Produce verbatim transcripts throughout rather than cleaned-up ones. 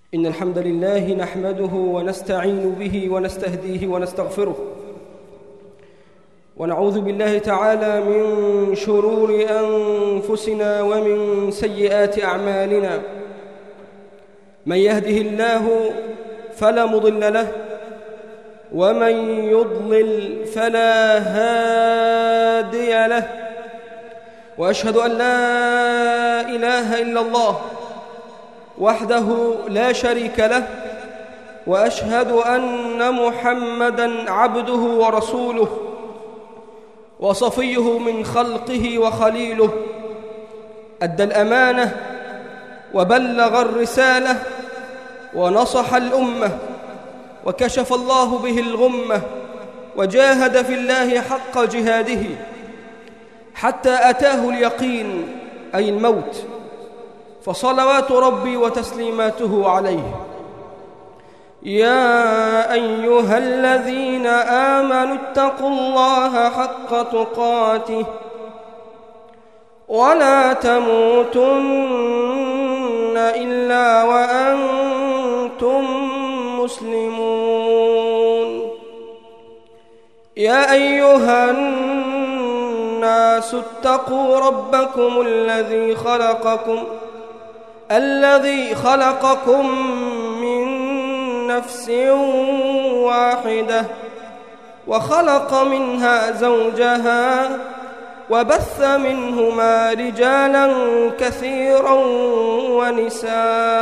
إن الحمد لله نحمده ونستعين به ونستهديه ونستغفره، ونعوذ بالله تعالى من شرور أنفسنا ومن سيئات أعمالنا. من يهده الله فلا مضل له، ومن يضلل فلا هادي له، وأشهد أن لا إله إلا الله وحده لا شريك له، وأشهد أن محمدًا عبده ورسوله وصفيه من خلقه وخليله. أدى الأمانة وبلغ الرسالة ونصح الأمة، وكشف الله به الغمة، وجاهد في الله حق جهاده حتى أتاه اليقين أي الموت، فصلوات ربي وتسليماته عليه. يا أيها الذين آمنوا اتقوا الله حق تقاته ولا تموتن إلا وأنتم مسلمون. يا أيها الناس اتقوا ربكم الذي خلقكم الذي خلقكم من نفس واحدة، وخلق منها زوجها، وبث منهما رجالا كثيرا ونساء.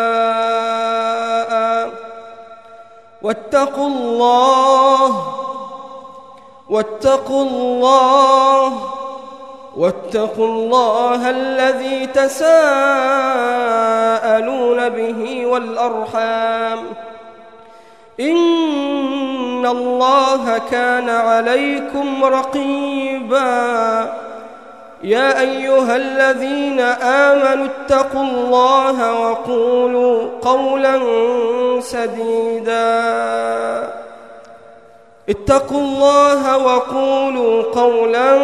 واتقوا الله واتقوا الله واتقوا الله الذي تساءلون به والأرحام، إن الله كان عليكم رقيبا. يا أيها الذين آمنوا اتقوا الله وقولوا قولا سديدا اتقوا الله وقولوا قولا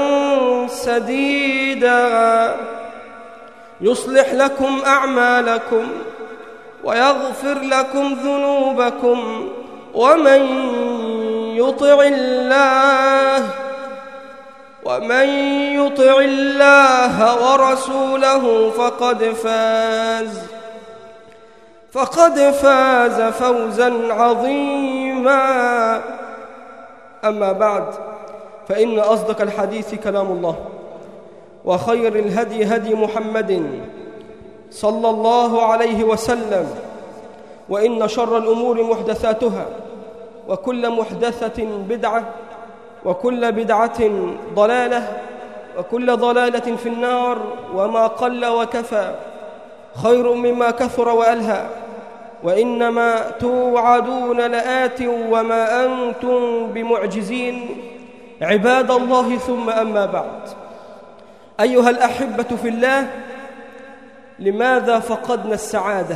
سديدا يصلح لكم أعمالكم ويغفر لكم ذنوبكم، ومن يطع الله ومن يطع الله ورسوله فقد فاز فقد فاز فوزا عظيما. أما بعد، فإن أصدق الحديث كلام الله، وخير الهدي هدي محمد صلى الله عليه وسلم، وإن شر الأمور محدثاتها، وكل محدثة بدعة، وكل بدعة ضلالة، وكل ضلالة في النار. وما قل وكفى خير مما كثر وألهى، وإنما توعدون لآت وما أنتم بمعجزين. عباد الله، ثم أما بعد، أيها الأحبة في الله، لماذا فقدنا السعادة؟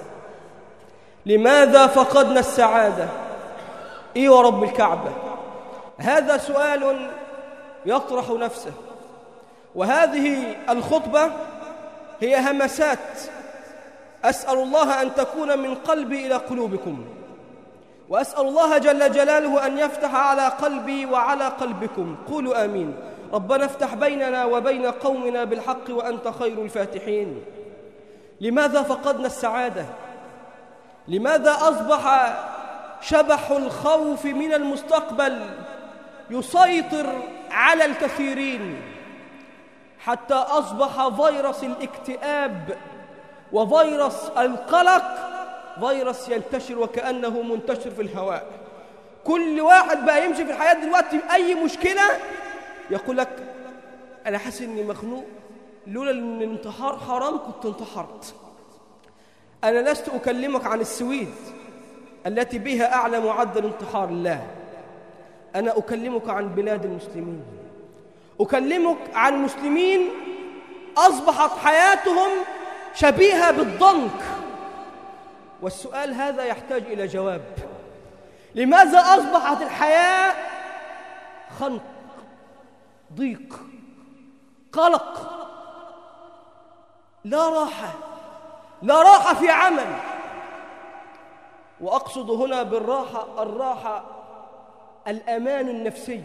لماذا فقدنا السعادة؟ إيه ورب الكعبة؟ هذا سؤال يطرح نفسه، وهذه الخطبة هي همسات أسأل الله أن تكون من قلبي إلى قلوبكم، وأسأل الله جل جلاله أن يفتح على قلبي وعلى قلبكم. قولوا آمين. ربنا افتح بيننا وبين قومنا بالحق وأنت خير الفاتحين. لماذا فقدنا السعادة؟ لماذا أصبح شبح الخوف من المستقبل يسيطر على الكثيرين، حتى أصبح فيروس الاكتئاب وفيروس القلق فيروس ينتشر وكأنه منتشر في الهواء؟ كل واحد بقى يمشي في الحياة دلوقتي بأي مشكلة يقول لك أنا حاسس إني مخنوق، لولا إن الانتحار حرام كنت انتحرت. أنا لست أكلمك عن السويد التي بها أعلى معدل انتحار، لا، أنا أكلمك عن بلاد المسلمين، أكلمك عن مسلمين أصبحت حياتهم شبيهة بالضنك. والسؤال هذا يحتاج إلى جواب. لماذا أصبحت الحياة خنق، ضيق، قلق، لا راحة لا راحة في عمل، وأقصد هنا بالراحة الراحة الأمان النفسي،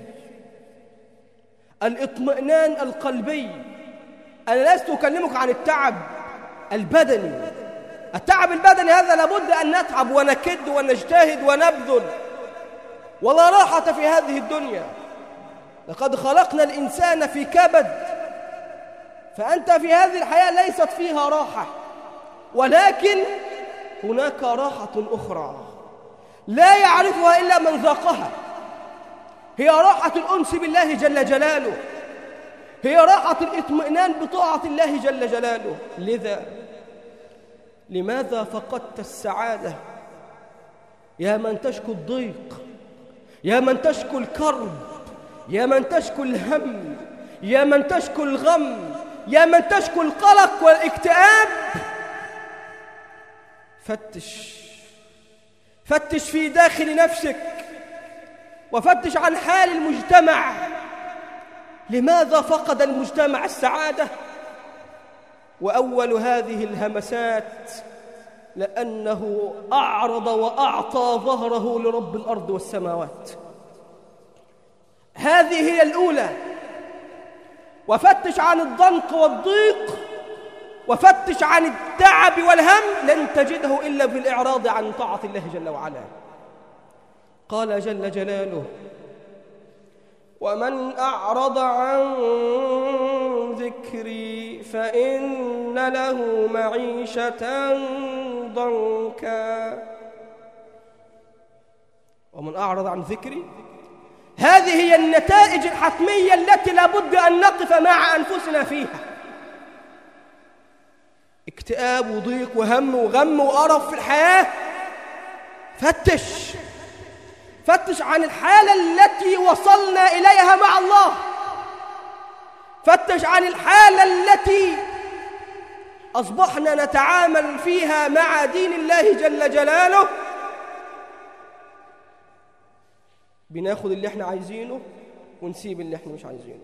الاطمئنان القلبي. أنا لست أكلمك عن التعب البدني. التعب البدني هذا لابد أن نتعب ونكد ونجتهد ونبذل، ولا راحة في هذه الدنيا. لقد خلقنا الإنسان في كبد، فأنت في هذه الحياة ليست فيها راحة، ولكن هناك راحة أخرى لا يعرفها إلا من ذاقها. هي راحة الأنس بالله جل جلاله، هي راحة الاطمئنان بطاعة الله جل جلاله. لذا لماذا فقدت السعادة يا من تشكو الضيق، يا من تشكو الكرب، يا من تشكو الهم، يا من تشكو الغم، يا من تشكو القلق والاكتئاب؟ فتش فتش في داخل نفسك، وفتش عن حال المجتمع. لماذا فقد المجتمع السعادة؟ وأول هذه الهمسات لأنه أعرض وأعطى ظهره لرب الأرض والسماوات. هذه هي الأولى. وفتش عن الضنك والضيق، وفتش عن التعب والهم، لن تجده إلا في الإعراض عن طاعة الله جل وعلا. قال جل جلاله: ومن أعرض عن ذكري فإن له معيشة ضنكا. ومن أعرض عن ذكري، هذه هي النتائج الحتمية التي لابد أن نقف مع أنفسنا فيها. اكتئاب وضيق وهم وغم وقرف في الحياة. فتش فتش عن الحالة التي وصلنا إليها مع الله. فتش عن الحالة التي أصبحنا نتعامل فيها مع دين الله جل جلاله. بناخد اللي احنا عايزينه ونسيب اللي احنا مش عايزينه.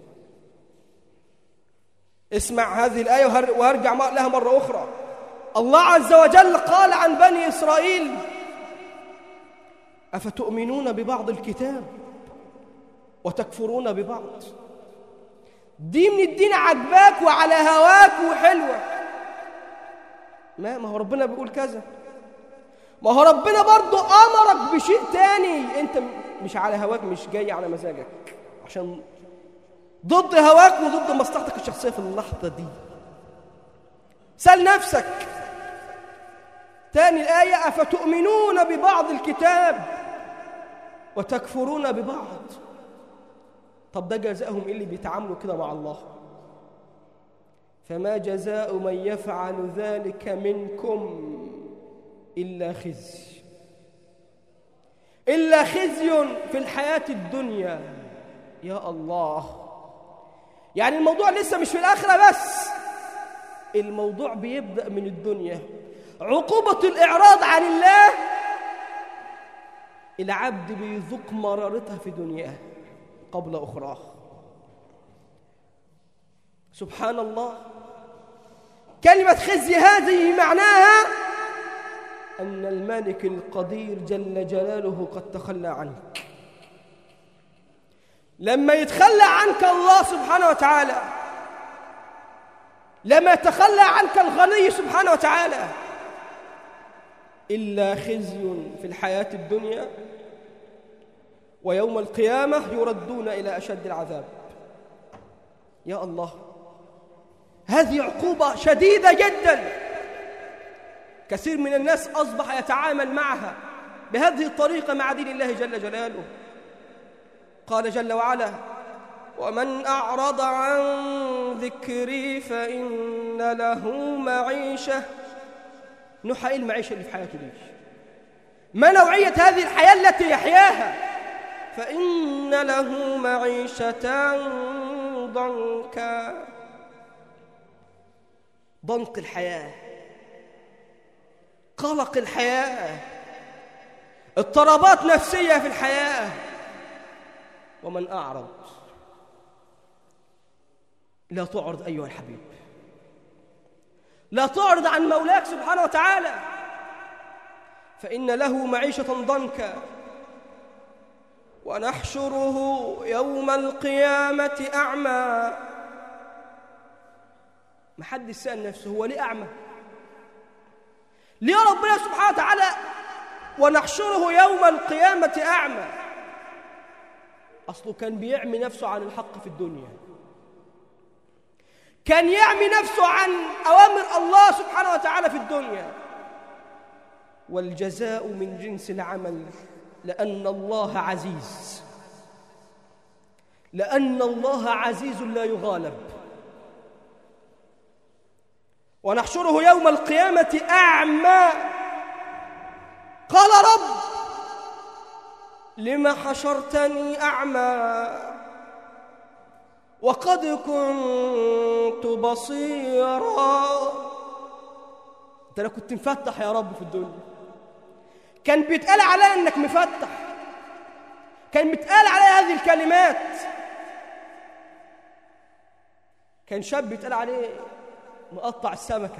اسمع هذه الآية وهرجع لها مرة أخرى. الله عز وجل قال عن بني إسرائيل: أفتؤمنون ببعض الكتاب وتكفرون ببعض. دي من الدين عجباك وعلى هواك وحلوة. ما ما هو ربنا بيقول كذا، ما هو ربنا برضو أمرك بشيء تاني. أنت مش على هواك، مش جاي على مزاجك، عشان ضد هواك وضد مصلحتك الشخصية في اللحظة دي. سأل نفسك تاني الآية: أفتؤمنون ببعض الكتاب وتكفرون ببعض. طب ده جزاؤهم إيه اللي بيتعاملوا كده مع الله؟ فما جزاء من يفعل ذلك منكم إلا خزي إلا خزي في الحياة الدنيا. يا الله، يعني الموضوع لسه مش في الآخرة بس، الموضوع بيبدأ من الدنيا. عقوبة الإعراض عن الله، العبد بيذوق مرارتها في دنياه قبل أخراه. سبحان الله. كلمة خزي هذه معناها أن الملك القدير جل جلاله قد تخلى عنك. لما يتخلى عنك الله سبحانه وتعالى، لما يتخلى عنك الغني سبحانه وتعالى، إلا خزي في الحياة الدنيا، ويوم القيامة يردون إلى أشد العذاب. يا الله، هذه عقوبة شديدة جدا. كثير من الناس أصبح يتعامل معها بهذه الطريقة مع دين الله جل جلاله. قال جل وعلا: ومن أعرض عن ذكري فإن له معيشة. نوع إيه المعيشة اللي في حياته دي؟ ما نوعية هذه الحياة التي يحياها؟ فإن له معيشة ضنكا. ضنك الحياة، قلق الحياة، اضطرابات نفسية في الحياة. ومن أعرض، لا تعرض أيها الحبيب، لا تعرض عن مولاك سبحانه وتعالى، فإن له معيشة ضنكا ونحشره يوم القيامة أعمى. ما حد سأل نفسه هو ليه أعمى؟ ليه ربنا سبحانه وتعالى ونحشره يوم القيامة أعمى؟ أصله كان بيعمي نفسه عن الحق في الدنيا، كان يعمي نفسه عن أوامر الله سبحانه وتعالى في الدنيا. والجزاء من جنس العمل، لأن الله عزيز، لأن الله عزيز لا يغالب. ونحشره يوم القيامة أعمى. قال رب لم حشرتني أعمى وقد كنت بصيرا. أنت أنا كنت مفتح يا رب في الدنيا، كان بيتقال علي أنك مفتح، كان بيتقال علي هذه الكلمات. كان شاب بيتقال عليه مقطع السمكة،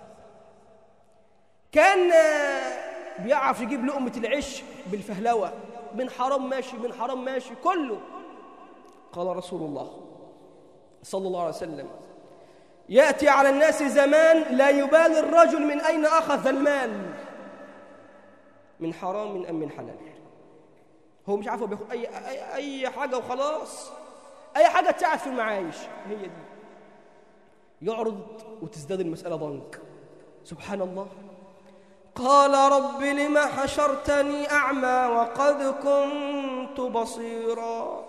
كان بيعرف يجيب لقمة العيش بالفهلوة، من حرام ماشي من حرام ماشي كله. قال رسول الله صلى الله عليه وسلم يأتي على الناس زمان لا يبالي الرجل من أين أخذ المال، من حرام أم من حلال. هو مش عارف بياخد أي, أي, أي حاجة وخلاص، أي حاجة تساعد في المعايش هي دي. يعرض وتزداد المسألة ضنك. سبحان الله. قال رب لم حشرتني أعمى وقد كنت بصيرا.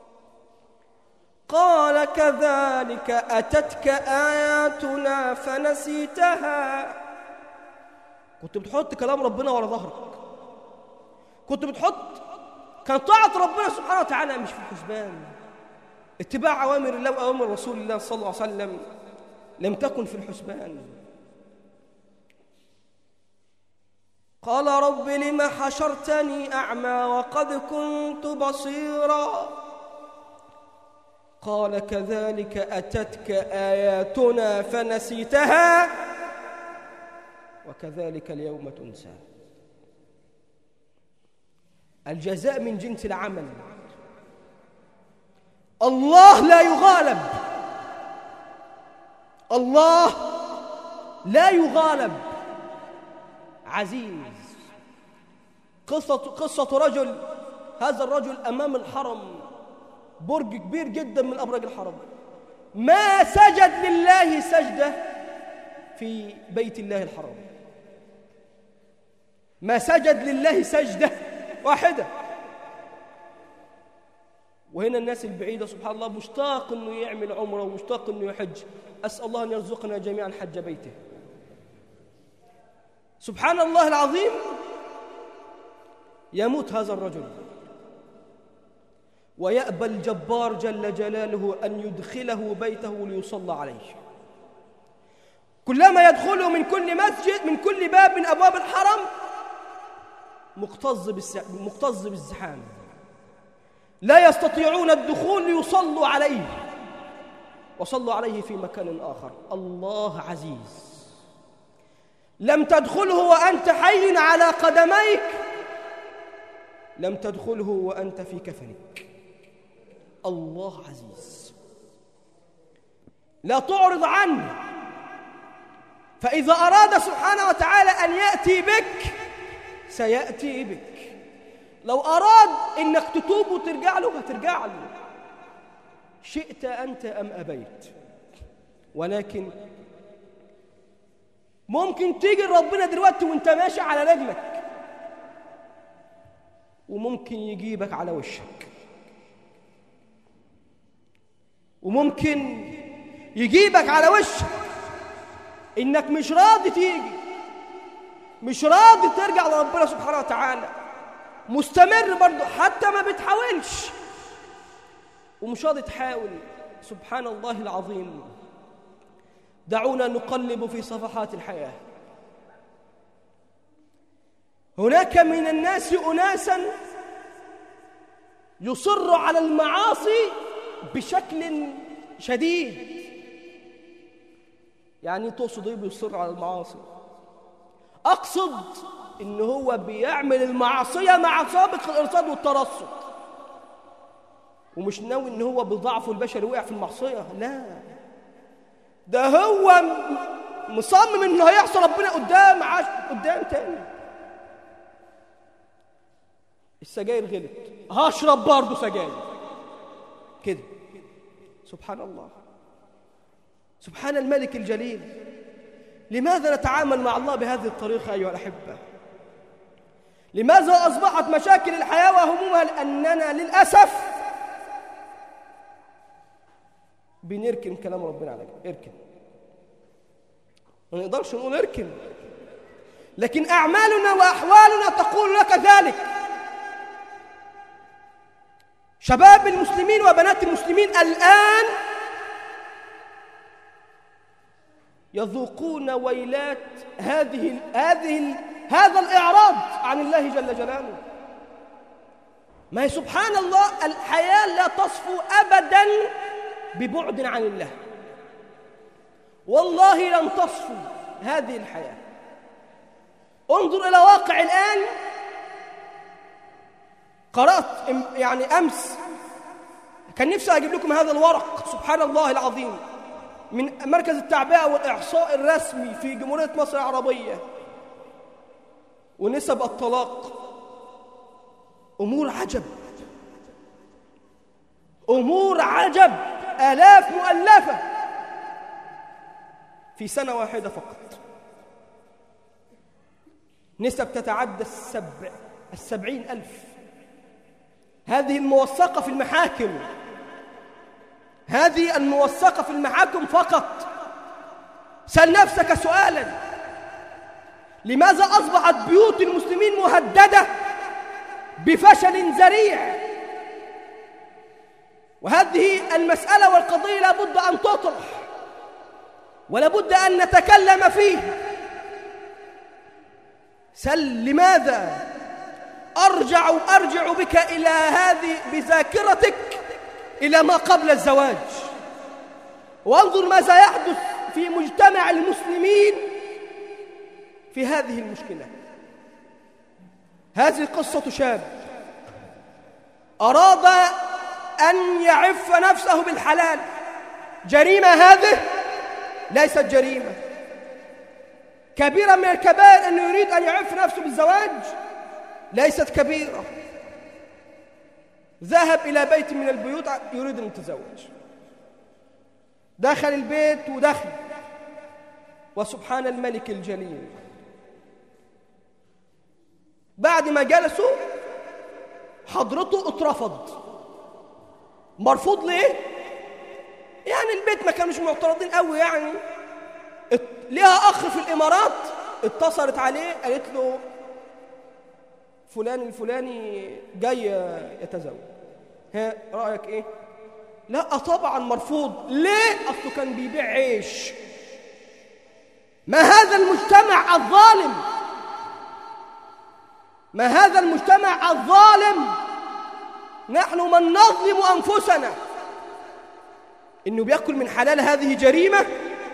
قال كذلك أتتك آياتنا فنسيتها. كنت بتحط كلام ربنا ورا ظهرك، كنت بتحط كان طاعة ربنا سبحانه وتعالى مش في الحسبان. اتباع أوامر الله وأوامر رسول الله صلى الله عليه وسلم لم تكن في الحسبان. قال رب لم حشرتني أعمى وقد كنت بصيرا. قال كذلك أتتك آياتنا فنسيتها وكذلك اليوم تنسى. الجزاء من جنس العمل. الله لا يغالب، الله لا يغالب، عزيز. قصة, قصة رجل، هذا الرجل أمام الحرم، برج كبير جدا من أبراج الحرم، ما سجد لله سجدة في بيت الله الحرام، ما سجد لله سجدة واحدة. وهنا الناس البعيدة سبحان الله مشتاق أنه يعمل عمره ومشتاق أنه يحج. أسأل الله أن يرزقنا جميعا حج بيته. سبحان الله العظيم. يموت هذا الرجل ويأبى الجبار جل جلاله أن يدخله بيته ليصلى عليه. كلما يدخله من كل مسجد من كل باب من أبواب الحرم مكتظ مكتظ بالزحام، لا يستطيعون الدخول ليصلوا عليه، وصلوا عليه في مكان آخر. الله عزيز. لم تدخله وأنت حي على قدميك، لم تدخله وأنت في كفنك. الله عزيز. لا تعرض عنه، فإذا أراد سبحانه وتعالى أن يأتي بك سيأتي بك. لو أراد إنك تتوب وترجع له هترجع له، شئت أنت أم أبيت. ولكن ممكن تيجي ربنا دلوقتي وانت ماشي على رجلك، وممكن يجيبك على وشك، وممكن يجيبك على وشك إنك مش راضي تيجي، مش راضي ترجع لربنا سبحانه وتعالى، مستمر برضو حتى ما بتحاولش ومش راضي تحاول. سبحان الله العظيم. دعونا نقلب في صفحات الحياة. هناك من الناس أناسا يصر على المعاصي بشكل شديد. يعني تقصد ايه بيصر على المعاصي؟ أقصد إن هو بيعمل المعصية مع سابق الإرصاد والترصد، ومش ناوي إن هو بضعفه البشري وقع في المعصية، لا، ده هو مصمم إنه هيعصي ربنا قدام عاش قدام تاني. السجاير غلط، هشرب برضه سجاير كده. سبحان الله، سبحان الملك الجليل. لماذا نتعامل مع الله بهذه الطريقة أيها الأحبة؟ لماذا أصبحت مشاكل الحياة وهمومها؟ لأننا للأسف بنركن كلام ربنا على جنب. اركن، ما نقدرش نقول اركن، لكن أعمالنا وأحوالنا تقول لك ذلك. شباب المسلمين وبنات المسلمين الآن يذوقون ويلات هذه هذه هذا الإعراض عن الله جل جلاله. ما هي سبحان الله الحياة لا تصفو أبداً ببعد عن الله، والله لن تصفو هذه الحياة. انظر إلى واقع الآن. قرأت يعني أمس، كان نفسي أجيب لكم هذا الورق، سبحان الله العظيم، من مركز التعبئة والإحصاء الرسمي في جمهورية مصر العربية، ونسب الطلاق. أمور عجب، أمور عجب، آلاف مؤلفة في سنة واحدة فقط. نسب تتعدى السبع السبعين ألف. هذه الموثقة في المحاكم، هذه الموثقة في المحاكم فقط. سأل نفسك سؤالا: لماذا أصبحت بيوت المسلمين مهددة بفشل ذريع؟ وهذه المسألة والقضية لابد أن تطرح، ولابد أن نتكلم فيها. سل لماذا أرجع أرجع بك إلى هذه بذاكرتك إلى ما قبل الزواج، وانظر ماذا يحدث في مجتمع المسلمين في هذه المشكلة. هذه قصة شاب أراد أن يعف نفسه بالحلال. جريمة هذه؟ ليست جريمة. كبيرة من الكبائر أنه يريد أن يعف نفسه بالزواج؟ ليست كبيرة. ذهب إلى بيت من البيوت يريد أن يتزوج، دخل البيت ودخل، وسبحان الملك الجليل، بعد ما جلسوا حضرته اترفض. مرفوض ليه؟ يعني البيت ما كانوش معترضين قوي، يعني ليها أخ في الإمارات اتصلت عليه قالت له فلان الفلاني جاي يتزوج، ها رأيك إيه؟ لا طبعا مرفوض. ليه؟ أصله كان بيبيع عيش. ما هذا المجتمع الظالم، ما هذا المجتمع الظالم. نحن من نظلم أنفسنا. إنه بيأكل من حلال هذه جريمة،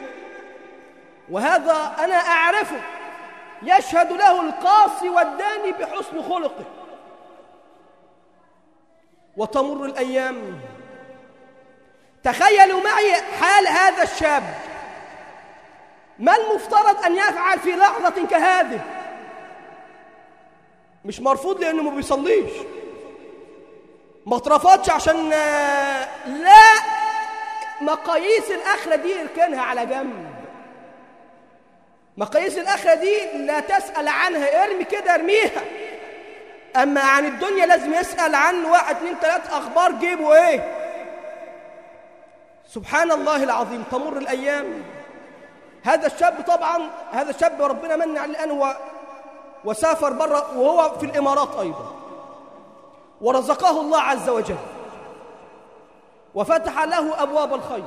وهذا أنا أعرفه يشهد له القاصي والداني بحسن خلقه. وتمر الأيام، تخيلوا معي حال هذا الشاب. ما المفترض أن يفعل في لحظة كهذه؟ مش مرفوض لأنه ما بيصليش، ما اترفضش عشان لا، مقاييس الآخرة دي اركنها على جنب. مقاييس الآخرة دي لا تسأل عنها، ارمي كده ارميها. أما عن الدنيا لازم يسأل عن واحد اتنين تلات أخبار جيبوا إيه. سبحان الله العظيم. تمر الأيام. هذا الشاب طبعا، هذا الشاب ربنا من عليه الآن هو وسافر بره، وهو في الإمارات أيضا، ورزقه الله عز وجل وفتح له أبواب الخير.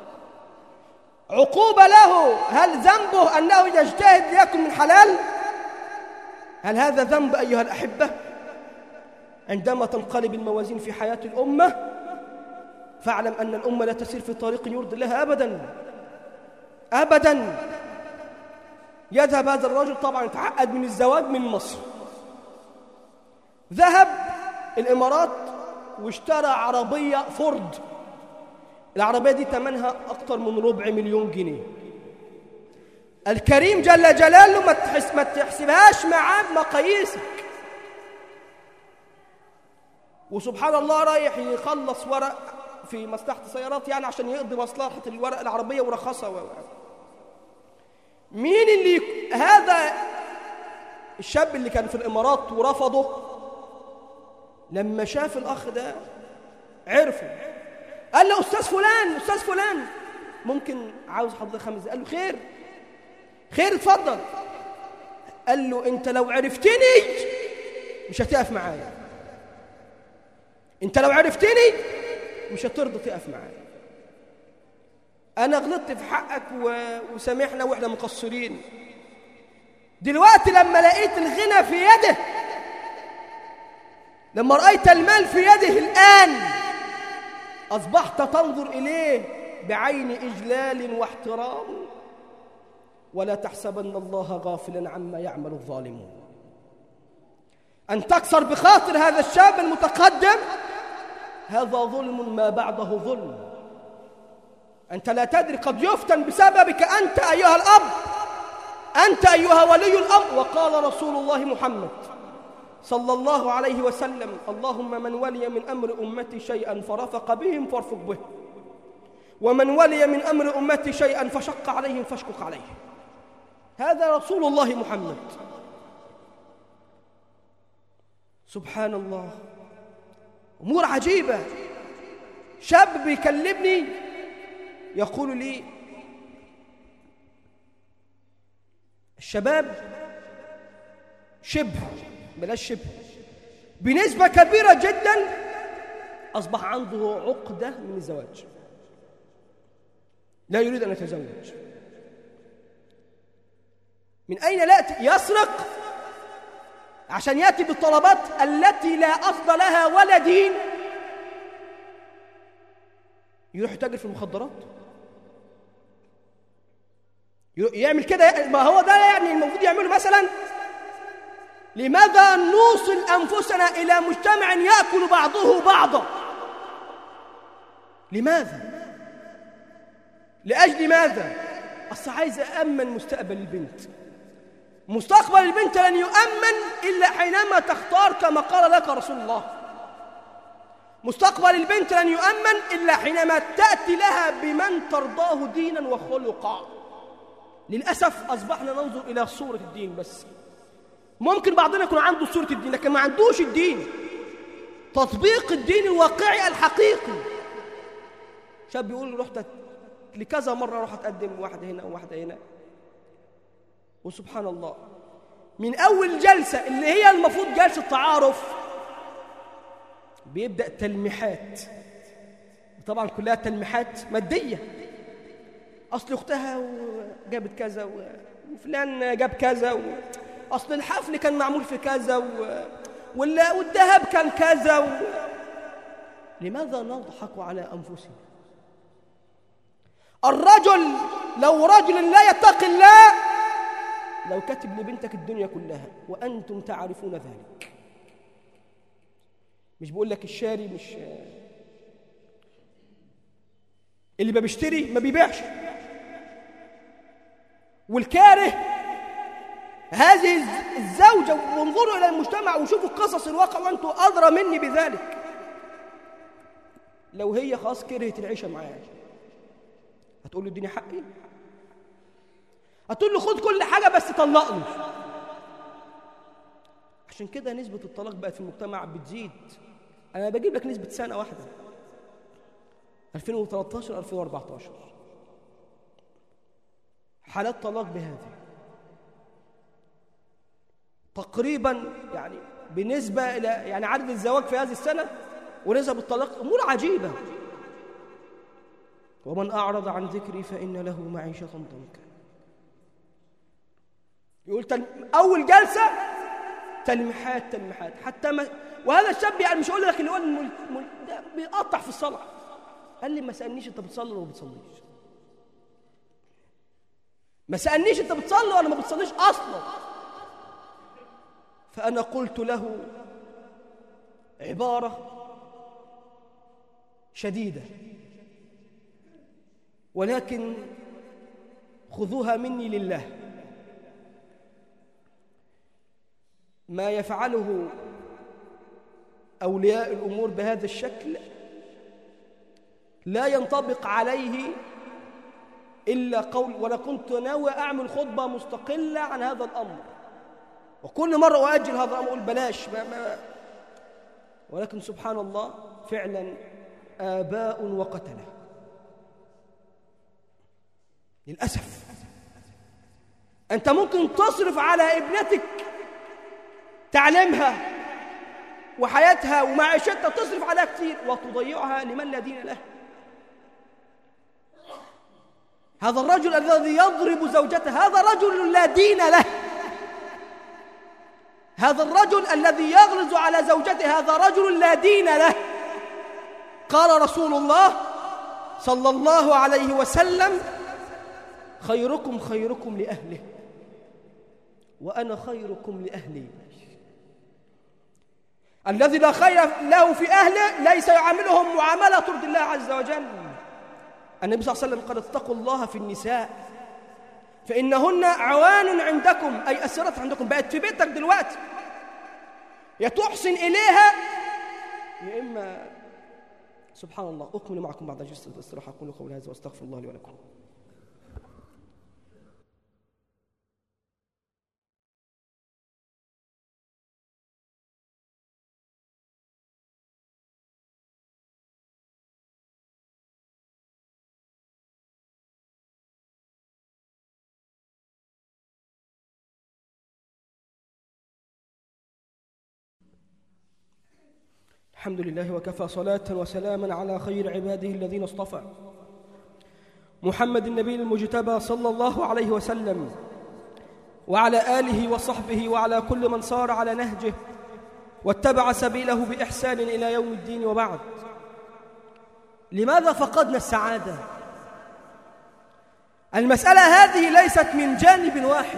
عقوبة له، هل ذنبه أنه يجتهد ليأكل من حلال؟ هل هذا ذنب أيها الأحبة؟ عندما تنقلب الموازين في حياة الأمة فاعلم أن الأمة لا تسير في طريق يرضي الله أبدا أبدا. يذهب هذا الرجل طبعا يتعقد من الزواج من مصر. ذهب الإمارات واشترى عربية فورد. العربية دي ثمنها أكتر من ربع مليون جنيه. الكريم جل جلاله ما تحس ما تحسبهاش معاه بمقاييسك. وسبحان الله رايح يخلص ورق في مصلحة السيارات يعني عشان يقضي مصلحة الورق العربية ورخصها. مين اللي هذا الشاب اللي كان في الإمارات ورفضه؟ لما شاف الأخ ده عرفه، قال له أستاذ فلان أستاذ فلان ممكن عاوز حضرتك خمس دقايق. قال له خير خير اتفضل. قال له أنت لو عرفتني مش هتقف معايا، أنت لو عرفتني مش هترضى تقف معايا. أنا غلطت في حقك وسامحنا وإحنا مقصرين. دلوقتي لما لقيت الغنى في يده، لما رأيت المال في يده الآن، أصبحت تنظر إليه بعين إجلال واحترام. ولا تحسبن الله غافلا عما يعمل الظالمون. أن تكسر بخاطر هذا الشاب المتقدم هذا ظلم ما بعده ظلم. أنت لا تدري قد يفتن بسببك أنت أيها الأب، أنت أيها ولي الأمر. وقال رسول الله محمد صلى الله عليه وسلم: اللهم من ولي من أمر أمتي شيئا فرفق بهم فارفق به، ومن ولي من أمر أمتي شيئا فشق عليهم فاشقق عليه. هذا رسول الله محمد. سبحان الله، أمور عجيبة. شاب بيكلمني يقول لي الشباب شبه بلاش شبه بنسبة كبيرة جدا أصبح عنده عقدة من الزواج، لا يريد أن يتزوج. من أين يأتي؟ يسرق عشان يأتي بالطلبات التي لا أصل لها ولا دين. يروح يتاجر في المخدرات، يعمل كده. ما هو ده يعني المفروض يعمله. مثلا لماذا نوصل أنفسنا إلى مجتمع يأكل بعضه بعضا؟ لماذا؟ لأجل ماذا؟ أصل عايز أأمن مستقبل البنت. مستقبل البنت لن يؤمن إلا حينما تختار كما قال لك رسول الله. مستقبل البنت لن يؤمن إلا حينما تأتي لها بمن ترضاه دينا وخلقا. للأسف أصبحنا ننظر إلى صورة الدين بس. ممكن بعضنا يكون عنده صورة الدين لكن ما عندوش الدين، تطبيق الدين الواقعي الحقيقي. شاب بيقول رحت لكذا مرة روح أتقدم واحدة هنا وواحدة هنا، وسبحان الله من أول جلسة اللي هي المفروض جلسة تعارف بيبدأ تلميحات، طبعا كلها تلميحات مادية. أصل أختها جابت كذا وفلان جاب كذا و... أصل الحفل كان معمول في كذا و... والذهب كان كذا و... لماذا نضحك على أنفسنا؟ الرجل لو رجل لا يتقي الله لو كتب لبنتك الدنيا كلها وأنتم تعرفون ذلك. مش بقول لك الشاري مش اللي ما بيشتري ما بيبيعش، والكاره هذه الزوجة. وانظروا إلى المجتمع وشوفوا قصص الواقع وأنتم أدرى مني بذلك. لو هي خلاص كرهت العيشة معايا هتقول له اديني حقي؟ هتقول له خد كل حاجة بس طلقني. عشان كده نسبة الطلاق بقت في المجتمع بتزيد. أنا بجيب لك نسبة سنة واحدة ألفين وثلاثة عشر ألفين وأربعة عشر حالات طلاق بهذه تقريبا، يعني بالنسبة إلى يعني عدد الزواج في هذه السنة ونسب الطلاق أمور عجيبة. ومن أعرض عن ذكري فإن له معيشة ضنكا. يقول تل... أول جلسة تلميحات تلميحات حتى ما. وهذا الشاب يعني مش أقول لك اللي هو المل... مل... ده بيقطع في الصلاة. قال لي ما سألنيش أنت بتصلي ولا ما بتصليش. ما سألنيش أنت بتصلي ولا ما بتصليش أصلا. فأنا قلت له عبارة شديدة، ولكن خذوها مني لله. ما يفعله أولياء الأمور بهذا الشكل لا ينطبق عليه إلا قول، وأنا كنت ناوي أعمل خطبة مستقلة عن هذا الأمر، وكل مرة أؤجل هذا الأمر أقول بلاش ما ما ولكن سبحان الله فعلا آباء وقتلة للأسف. أنت ممكن تصرف على ابنتك تعليمها وحياتها ومعيشتها، تصرف عليها كثير وتضيعها لمن لا دين له. هذا الرجل الذي يضرب زوجته هذا رجل لا دين له. هذا الرجل الذي يغلظ على زوجته هذا رجل لا دين له. قال رسول الله صلى الله عليه وسلم: خيركم خيركم لأهله وأنا خيركم لأهلي. الذي لا خير له في أهله ليس يعاملهم معاملة ترضي الله عز وجل. النبي صلى الله عليه وسلم قال: اتقوا الله في النساء فإنهن عوان عندكم، أي أسرت عندكم، بقت في بيتك دلوقتي، يا تحسن إليها يا إما سبحان الله. أكمل معكم بعد جلسة الاستراحة. أقول قولي هذا وأستغفر الله لي ولكم. الحمد لله وكفى، صلاة وسلاما على خير عباده الذين اصطفى، محمد النبي المجتبى صلى الله عليه وسلم، وعلى آله وصحبه وعلى كل من صار على نهجه واتبع سبيله بإحسان إلى يوم الدين. وبعد، لماذا فقدنا السعادة؟ المسألة هذه ليست من جانب واحد.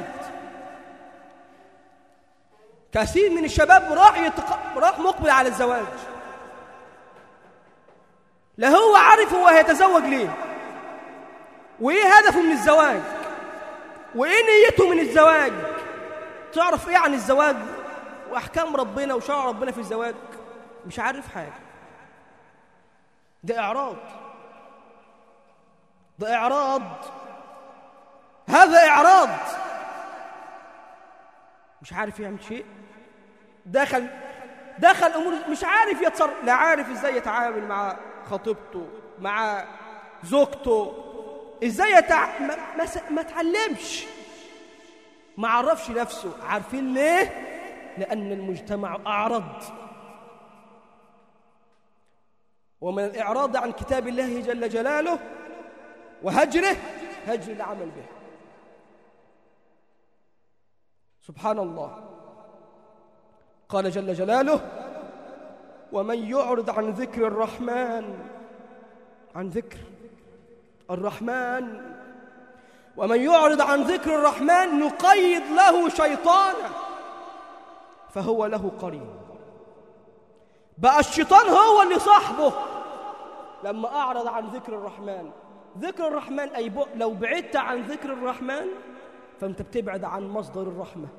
كثير من الشباب راح, يتق... راح مقبل على الزواج، لا هو عارف هو هيتزوج ليه، وإيه هدفه من الزواج، وإيه نيته من الزواج، تعرف إيه عن الزواج وأحكام ربنا وشرع ربنا في الزواج، مش عارف حاجة. ده إعراض، ده إعراض، هذا إعراض، مش عارف يعمل شيء، دخل دخل أمور مش عارف يتصرف، لا عارف إزاي يتعامل مع خطيبته، مع زوجته، إزاي يتع... ما, ما, ما تعلمش، ما عرفش نفسه. عارفين ليه؟ لأن المجتمع أعرض، ومن الإعراض عن كتاب الله جل جلاله وهجره هجر العمل به. سبحان الله، قال جل جلاله: ومن يعرض عن ذكر الرحمن، عن ذكر الرحمن، ومن يعرض عن ذكر الرحمن نقيض له شيطانا فهو له قرين. بقى الشيطان هو اللي صاحبه لما أعرض عن ذكر الرحمن. ذكر الرحمن أي لو بعدت عن ذكر الرحمن فأنت بتبعد عن مصدر الرحمة.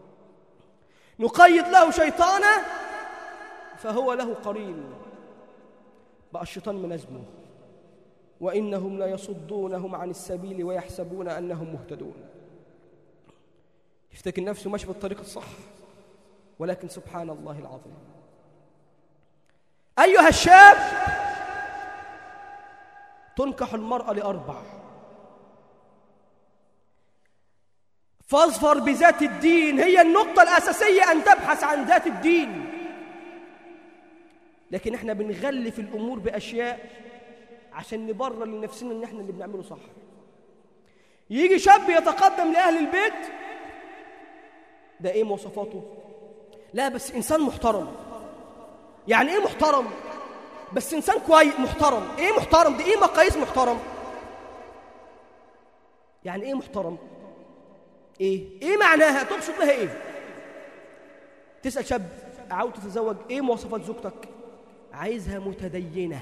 نقيض له شيطانا فهو له قرين. بقى الشيطان ملازمه، وإنهم لا يصدونهم عن السبيل ويحسبون أنهم مهتدون. يفتكر نفسه ماشي بالطريق الصح، ولكن سبحان الله العظيم. أيها الشاب، تنكح المرأة لأربع: فاظفر بذات الدين. هي النقطة الأساسية أن تبحث عن ذات الدين. لكن احنا بنغلف الأمور بأشياء عشان نبرر لنفسنا ان احنا اللي بنعمله صح. يجي شاب يتقدم لأهل البيت، ده ايه مواصفاته؟ لا بس إنسان محترم. يعني ايه محترم؟ بس إنسان كويس محترم. ايه محترم؟ دي ايه مقاييس محترم؟ يعني ايه محترم؟ ايه ايه معناها؟ تقصد بها ايه؟ تسأل شاب عاوز تتزوج، ايه مواصفات زوجتك؟ عايزها متدينة.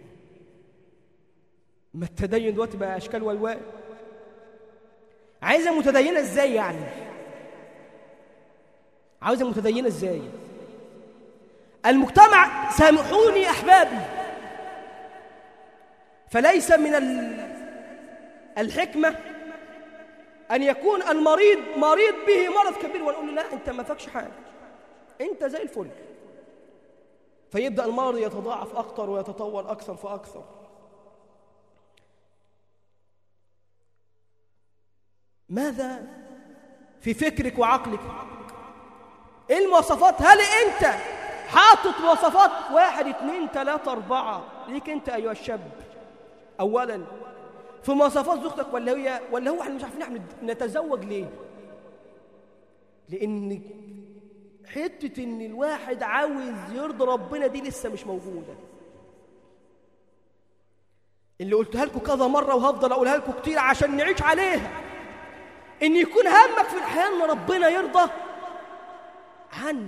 ما التدين دلوقتي بقى اشكال والوان. عايزها متدينة ازاي يعني؟ عاوزها متدينة ازاي؟ المجتمع، سامحوني احبابي، فليس من الحكمة أن يكون المريض مريض به مرض كبير ونقول له لا أنت ما فاكش حاجة، أنت زي الفل، فيبدأ المرض يتضاعف أكثر ويتطور أكثر فأكثر. ماذا في فكرك وعقلك؟ إيه المواصفات؟ هل أنت حاطط مواصفات واحد اثنين ثلاثة أربعة ليك أنت أيها الشاب أولاً في مواصفات زوجتك، ولا هي ولا هو احنا مش عارفين احنا نتزوج ليه؟ لأن حتة إن الواحد عاوز يرضي ربنا دي لسه مش موجودة. اللي قلتها لكم كذا مرة وهفضل أقولها لكم كتير عشان نعيش عليها، إن يكون همك في الحياة إن ربنا يرضى عنك.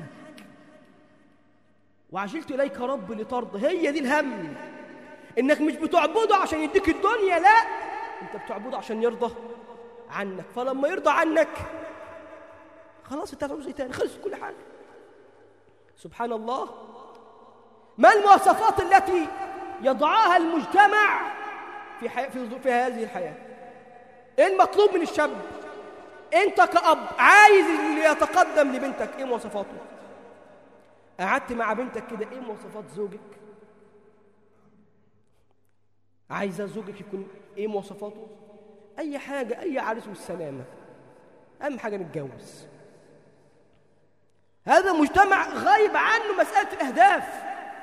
وعجلت إليك رب لترضى، هي دي الهم. إنك مش بتعبده عشان يديك الدنيا، لا، أنت بتعبده عشان يرضى عنك. فلما يرضى عنك خلاص أنت هتعوز إيه تاني؟ خلصت كل حاجة. سبحان الله. ما المواصفات التي يضعها المجتمع في حي... في... في هذه الحياة؟ إيه المطلوب من الشاب؟ أنت كأب عايز اللي يتقدم لبنتك، إيه مواصفاته؟ قعدت مع بنتك كده، إيه مواصفات زوجك؟ عايزة زوجك يكون إيه مواصفاته؟ أي حاجة، أي عريس والسلامة، أهم حاجة نتجوز. هذا مجتمع غايب عنه مسألة الأهداف.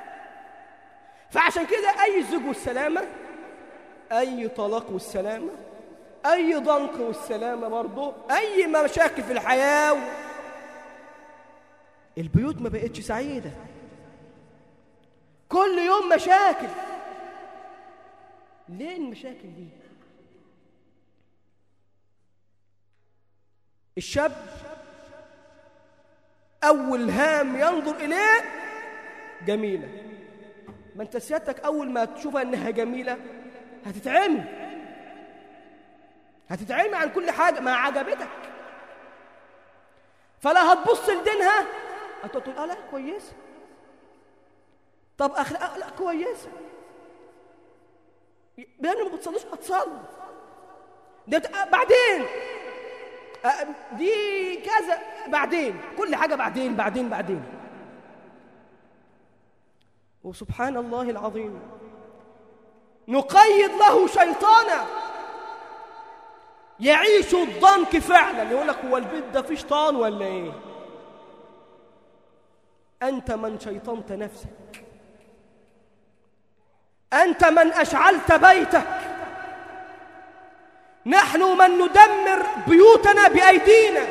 فعشان كده أي زوج والسلامة، أي طلاق والسلامة، أي ضنك والسلامة برضه، أي مشاكل في الحياة، البيوت ما بقتش سعيدة، كل يوم مشاكل. ليه المشاكل دي؟ الشاب أول هام ينظر إليه جميلة. ما أنت سيادتك أول ما تشوفها إنها جميلة هتتعمي هتتعمي عن كل حاجة ما عجبتك. فلا هتبص لدينها هتقول آه لا كويسة، طب أخلاق لا كويسة، بأنه ما بتصليش أتصلي، ده بعدين دي كذا بعدين، كل حاجة بعدين بعدين بعدين. وسبحان الله العظيم نقيد له شيطانا يعيش الضنك فعلا. يقول لك هو البيت ده فيه شيطان ولا ايه؟ أنت من شيطنت نفسك، أنت من أشعلت بيتك. نحن من ندمر بيوتنا بأيدينا،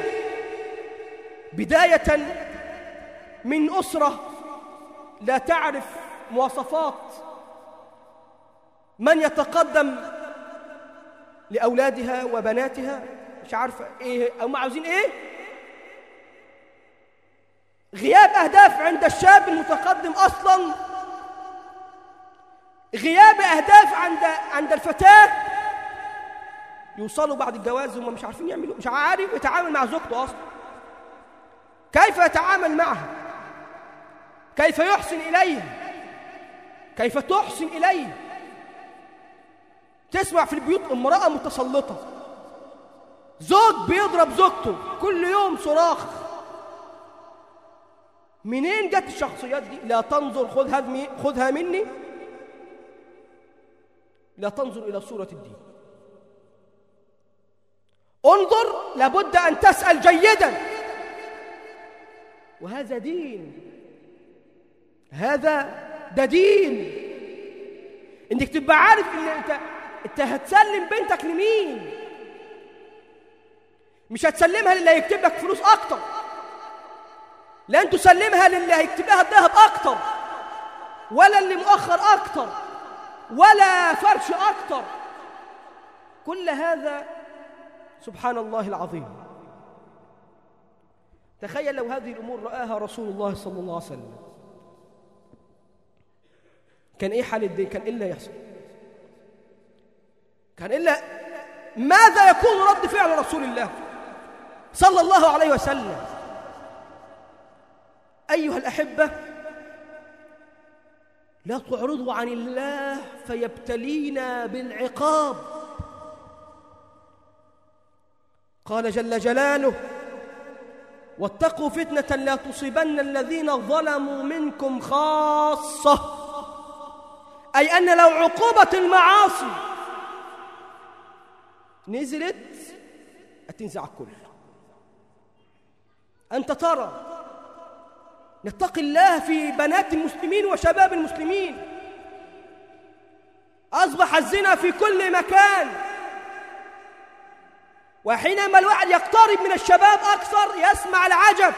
بداية من أسرة لا تعرف مواصفات من يتقدم لأولادها وبناتها، مش عارفة إيه أو ما عاوزين إيه. غياب أهداف عند الشاب المتقدم أصلاً، غياب أهداف عند عند الفتاة. يوصلوا بعد الجواز هم مش عارفين يعملوا، مش عارف يتعامل مع زوجته أصلا، كيف يتعامل معها، كيف يحسن إليها، كيف تحسن إليه. تسمع في البيوت امرأة متسلطة، زوج بيضرب زوجته كل يوم صراخ. منين جت الشخصيات دي؟ لا تنظر، خذها خذها مني، لا تنظر إلى صورة الدين. انظر، لابد أن تسأل جيدا، وهذا دين، هذا ده دين. انك تبقى عارف ان انت انت هتسلم بنتك لمين. مش هتسلمها للي هيكتب لك فلوس اكتر، لن تسلمها للي هيكتب لها الذهب اكتر، ولا اللي مؤخر اكتر، ولا فرش اكتر. كل هذا سبحان الله العظيم تخيل لو هذه الأمور رآها رسول الله صلى الله عليه وسلم، كان إيه حال الدين؟ كان إلا يحصل، كان إلا ماذا يكون رد فعل رسول الله صلى الله عليه وسلم؟ أيها الأحبة، لا تعرضوا عن الله فيبتلينا بالعقاب. قال جل جلاله: واتقوا فتنة لا تصيبن الذين ظلموا منكم خاصة، أي أن لو عقوبة المعاصي نزلت هتنزع الكل. أنت ترى، نتقي الله في بنات المسلمين وشباب المسلمين. أصبح الزنا في كل مكان، وحينما الواحد يقترب من الشباب أكثر يسمع العجب،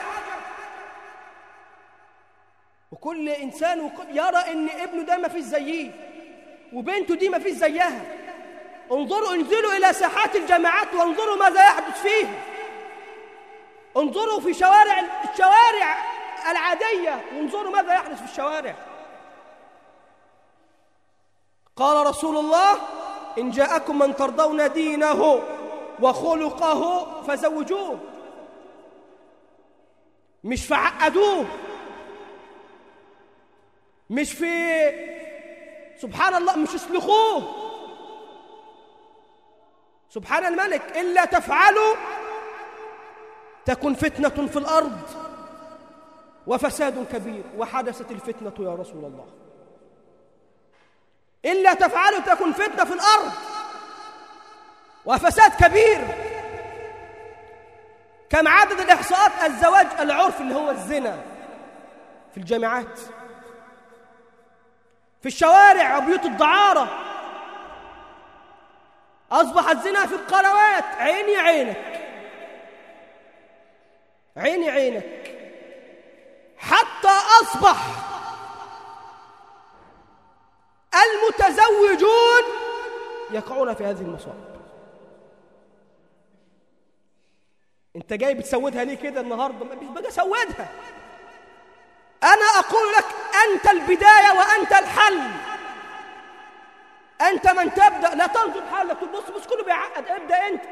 وكل إنسان يرى إن ابنه ده ما فيش زيه وبنته دي ما فيش زيها. انظروا، انزلوا إلى ساحات الجامعات وانظروا ماذا يحدث فيها. انظروا في شوارع الشوارع العادية وانظروا ماذا يحدث في الشوارع. قال رسول الله: إن جاءكم من ترضون دينه وخلقه فزوجوه. مش فعقدوه، مش في سبحان الله مش اسلخوه. سبحان الملك: إلا تفعلوا تكن فتنة في الأرض وفساد كبير. وحدثت الفتنة يا رسول الله. إلا تفعلوا تكن فتنة في الأرض وفساد كبير. كم عدد الإحصاءات الزواج العرفي اللي هو الزنا في الجامعات، في الشوارع وبيوت الدعارة. أصبح الزنا في القنوات. عيني عينك، عيني عينك، حتى أصبح المتزوجون يقعون في هذه المصائب. انت جاي بتسودها ليه كده النهارده؟ مش باجي اسودها، انا اقول لك انت البدايه وانت الحل. انت من تبدا، لا تنظر حالك تبص بص كله بيعقد. ابدا انت،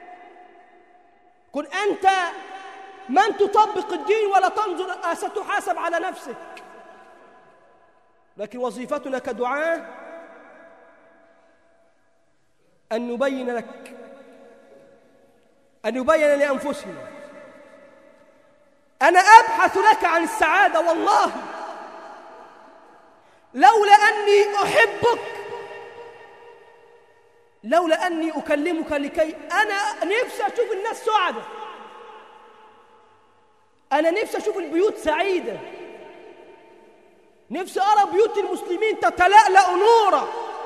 كن انت من تطبق الدين ولا تنظر ستحاسب على نفسك. لكن وظيفتنا كدعاة أن نبين لك، أن نبين لأنفسنا. أنا أبحث لك عن السعادة، والله لولا أني أحبك، لولا أني أكلمك لكي أنا نفسي أشوف الناس سعداء، أنا نفسي أشوف البيوت سعيدة، نفسي أرى بيوت المسلمين تتلألأ نورا.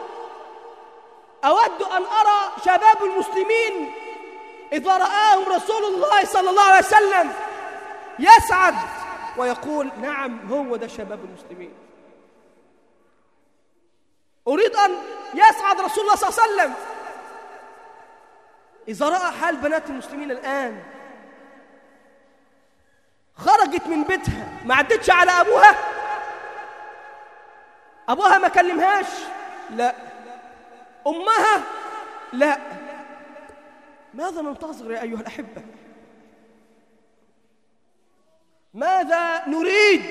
أود أن أرى شباب المسلمين إذا رآهم رسول الله صلى الله عليه وسلم يسعد ويقول: نعم، هو ده شباب المسلمين. أريد أن يسعد رسول الله صلى الله عليه وسلم إذا رأى حال بنات المسلمين الآن. خرجت من بيتها ما عدتش على أبوها، أبوها ما كلمهاش، لا. أمها، لا. ماذا ننتظر يا أيها الأحبة؟ ماذا نريد؟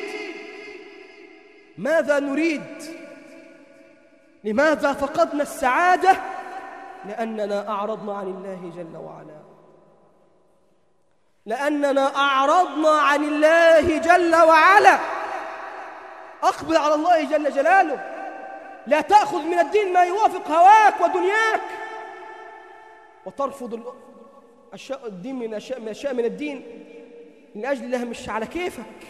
ماذا نريد؟ لماذا فقدنا السعادة؟ لأننا أعرضنا عن الله جل وعلا، لأننا أعرضنا عن الله جل وعلا. أقبل على الله جل جلاله، لا تأخذ من الدين ما يوافق هواك ودنياك، وترفض الأشياء الدين من أشياء من أشياء من الدين من أجل الله مش على كيفك.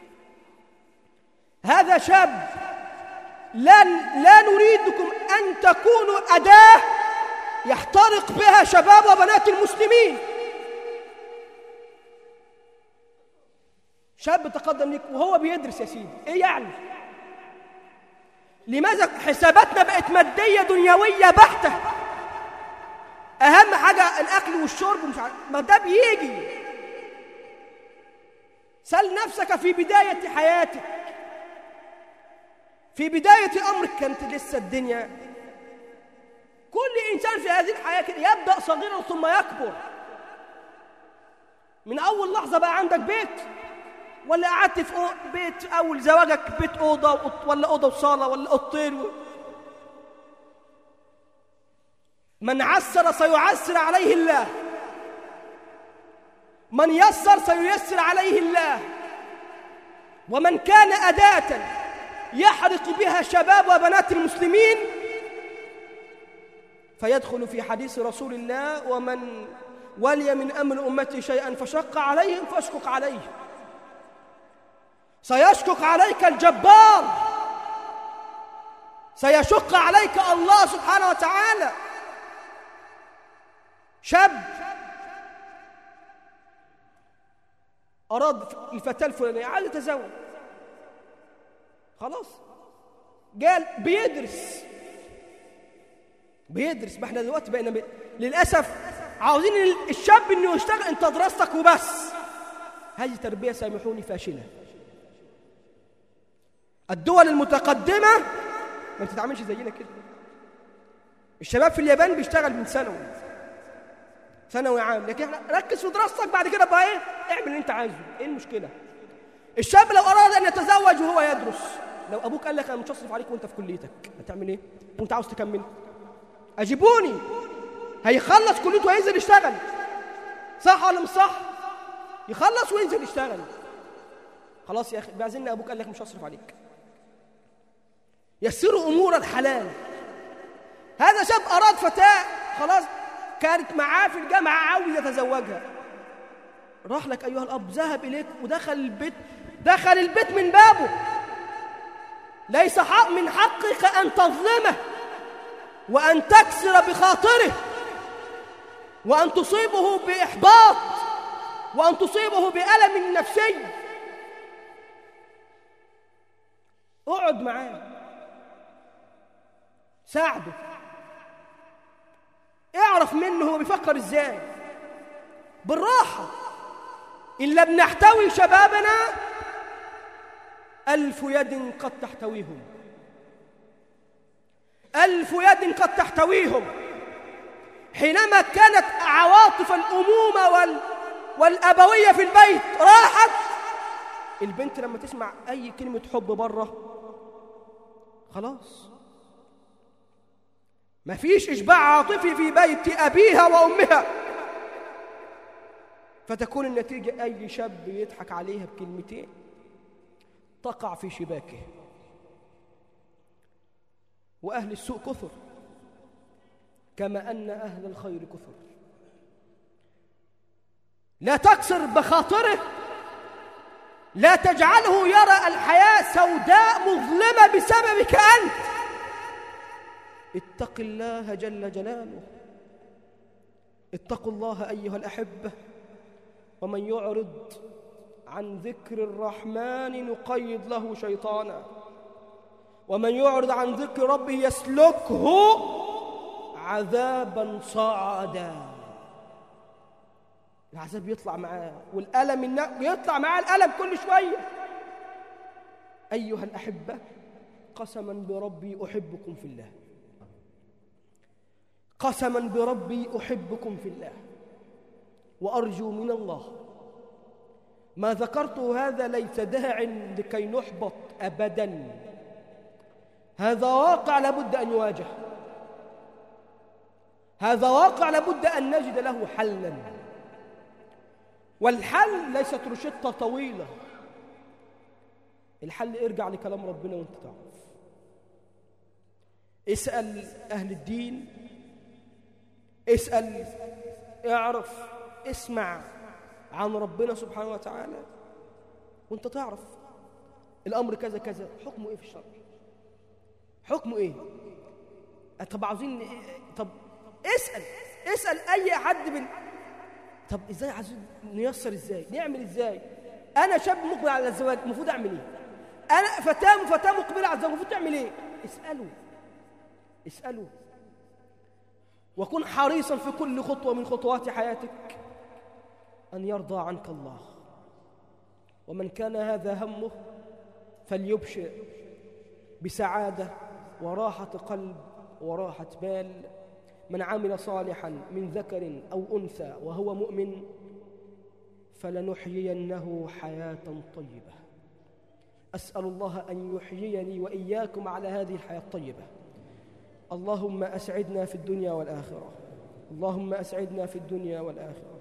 هذا شاب لا لا نريدكم أن تكونوا أداة يحترق بها شباب وبنات المسلمين. شاب تقدم لك وهو بيدرس يا سيدي، ايه يعني؟ لماذا حساباتنا بقت مادية دنيوية بحتة؟ أهم حاجة الأكل والشرب ومش عارف، ما ده بيجي. سل نفسك في بداية حياتك، في بداية أمرك كانت لسه الدنيا. كل إنسان في هذه الحياة يبدأ صغيرا ثم يكبر. من أول لحظة بقى عندك بيت، ولا قعدت في بيت أول زواجك بيت أوضة ولا أوضة وصالة ولا أوضتين. من عسر سيعسر عليه الله، من يسر سييسر عليه الله. ومن كان أداة يحرق بها شباب وبنات المسلمين فيدخل في حديث رسول الله: ومن ولي من أمر أمتي شيئا فشق عليهم فاشقق عليه. سيشقق عليك الجبار، سيشق عليك الله سبحانه وتعالى. شاب أراد الفتاة الفلانية، عايز يتزوج، خلاص قال بيدرس بيدرس. ما احنا دلوقتي بقينا بي... للأسف عاوزين الشاب إنه يشتغل، أنت دراستك وبس. هذه تربية سامحوني فاشلة. الدول المتقدمة ما بتتعاملش زينا كده. الشباب في اليابان بيشتغل من ثانوي ثانوي عام، لكن احنا ركز في دراستك، بعد كده بقى ايه، اعمل اللي انت عايزه. ايه المشكله؟ الشاب لو اراد ان يتزوج وهو يدرس، لو ابوك قال لك انا مش هصرف عليك وانت في كليتك، هتعمل ايه وانت عاوز تكمل؟ اجيبوني. هيخلص كليته وينزل يشتغل، صح ولا مش صح؟ يخلص وينزل يشتغل. خلاص يا اخي، بيعزلنا ابوك قال لك مش هصرف عليك. يسروا امور الحلال. هذا شاب اراد فتاه، خلاص كانت معاه في الجامعة عاوز يتزوجها، راح لك أيها الأب، ذهب إليك ودخل البيت، دخل البيت من بابه. ليس حق من حقك أن تظلمه وأن تكسر بخاطره وأن تصيبه بإحباط وأن تصيبه بألم نفسي. اقعد معاه، ساعده، اعرف منه هو بيفكر ازاي، بالراحة. إن لم نحتوي شبابنا ألف يد قد تحتويهم، ألف يد قد تحتويهم. حينما كانت عواطف الأمومة وال... والأبوية في البيت راحت، البنت لما تسمع أي كلمة حب بره خلاص ما فيش إشباع عاطفي في بيت أبيها وأمها، فتكون النتيجة أي شاب يضحك عليها بكلمتين تقع في شباكه. وأهل السوء كثر كما أن أهل الخير كثر. لا تكسر بخاطره، لا تجعله يرى الحياة سوداء مظلمة بسببك أنت. اتق الله جل جلاله. اتقوا الله أيها الأحبة. ومن يعرض عن ذكر الرحمن نقيض له شيطانا، ومن يعرض عن ذكر ربه يسلكه عذابا صعدا. العذاب يطلع معاه والألم النا... يطلع معاه الألم كل شوية. أيها الأحبة، قسما بربي أحبكم في الله، قسما بربي أحبكم في الله، وأرجو من الله ما ذكرته هذا ليس داع لكي نحبط أبدا. هذا واقع لابد أن يواجه، هذا واقع لابد أن نجد له حلا. والحل ليست روشتة طويلة، الحل ارجع لكلام ربنا وانت تعرف. اسأل أهل الدين، اسأل، اعرف، اسمع عن ربنا سبحانه وتعالى وانت تعرف الأمر كذا كذا، حكمه ايه في الشرع، حكمه ايه. طب عاوزين، طب اسأل اسأل أي حد من، طب ازاي عايزين نيسر، ازاي نعمل، ازاي انا شاب مقبل على الزواج المفروض اعمل ايه، انا فتاه فتاه مقبله على الزواج المفروض تعمل ايه. اسالوا اسالوا وكن حريصا في كل خطوه من خطوات حياتك ان يرضى عنك الله ومن كان هذا همه فليبشر بسعادة وراحة قلب وراحة بال. من عمل صالحا من ذكر أو أنثى وهو مؤمن فلنحيينه حياة طيبة. أسأل الله أن يحييني وإياكم على هذه الحياة الطيبة. اللهم أسعدنا في الدنيا والآخرة، اللهم أسعدنا في الدنيا والآخرة،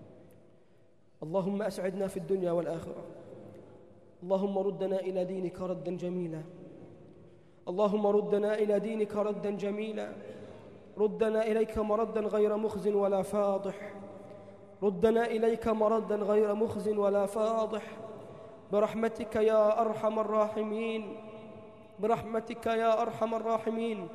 اللهم أسعدنا في الدنيا والآخرة. اللهم ردنا إلى دينك ردا جميلا، اللهم ردنا إلى دينك ردا جميلا. ردنا إليك مردا غير مخز ولا فاضح، ردنا إليك مردا غير مخز ولا فاضح، برحمتك يا أرحم الراحمين، برحمتك يا أرحم الراحمين.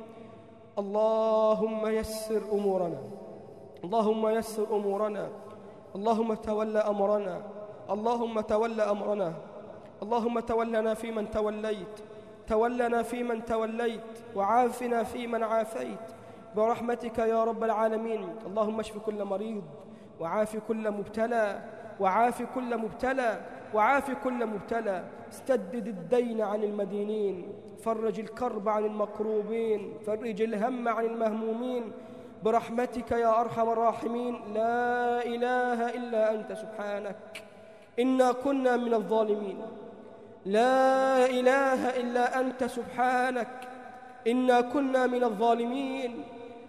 اللهم يسر أمورنا، اللهم يسر أمورنا، اللهم تولى أمرنا، اللهم تولى أمرنا، اللهم تولنا فيمن توليت، تولنا فيمن توليت، وعافنا فيمن عافيت برحمتك يا رب العالمين. اللهم اشف كل مريض، وعاف كل مبتلى، وعاف كل مبتلى، وعاف كل مبتلى. استدد الدين عن المدينين، فرج الكرب عن المكروبين، فرج الهم عن المهمومين برحمتك يا أرحم الراحمين. لا إله إلا أنت سبحانك إنا كنا من الظالمين، لا إله إلا أنت سبحانك إنا كنا من الظالمين،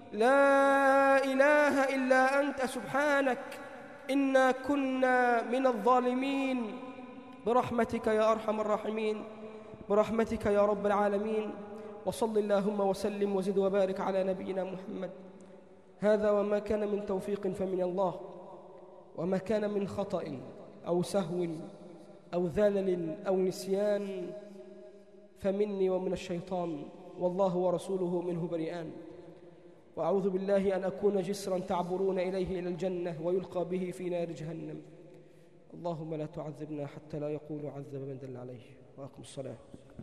لا إله إلا أنت سبحانك إنا كنا من الظالمين برحمتك يا أرحم الراحمين، برحمتك يا رب العالمين. وصل اللهم وسلم وزد وبارك على نبينا محمد. هذا وما كان من توفيق فمن الله، وما كان من خطأ أو سهو أو ذلل أو نسيان فمني ومن الشيطان، والله ورسوله منه بريئان. وأعوذ بالله أن أكون جسرا تعبرون إليه إلى الجنة ويلقى به في نار جهنم. اللهم لا تعذبنا حتى لا يقول عذب من دل عليه. وأقم الصلاة.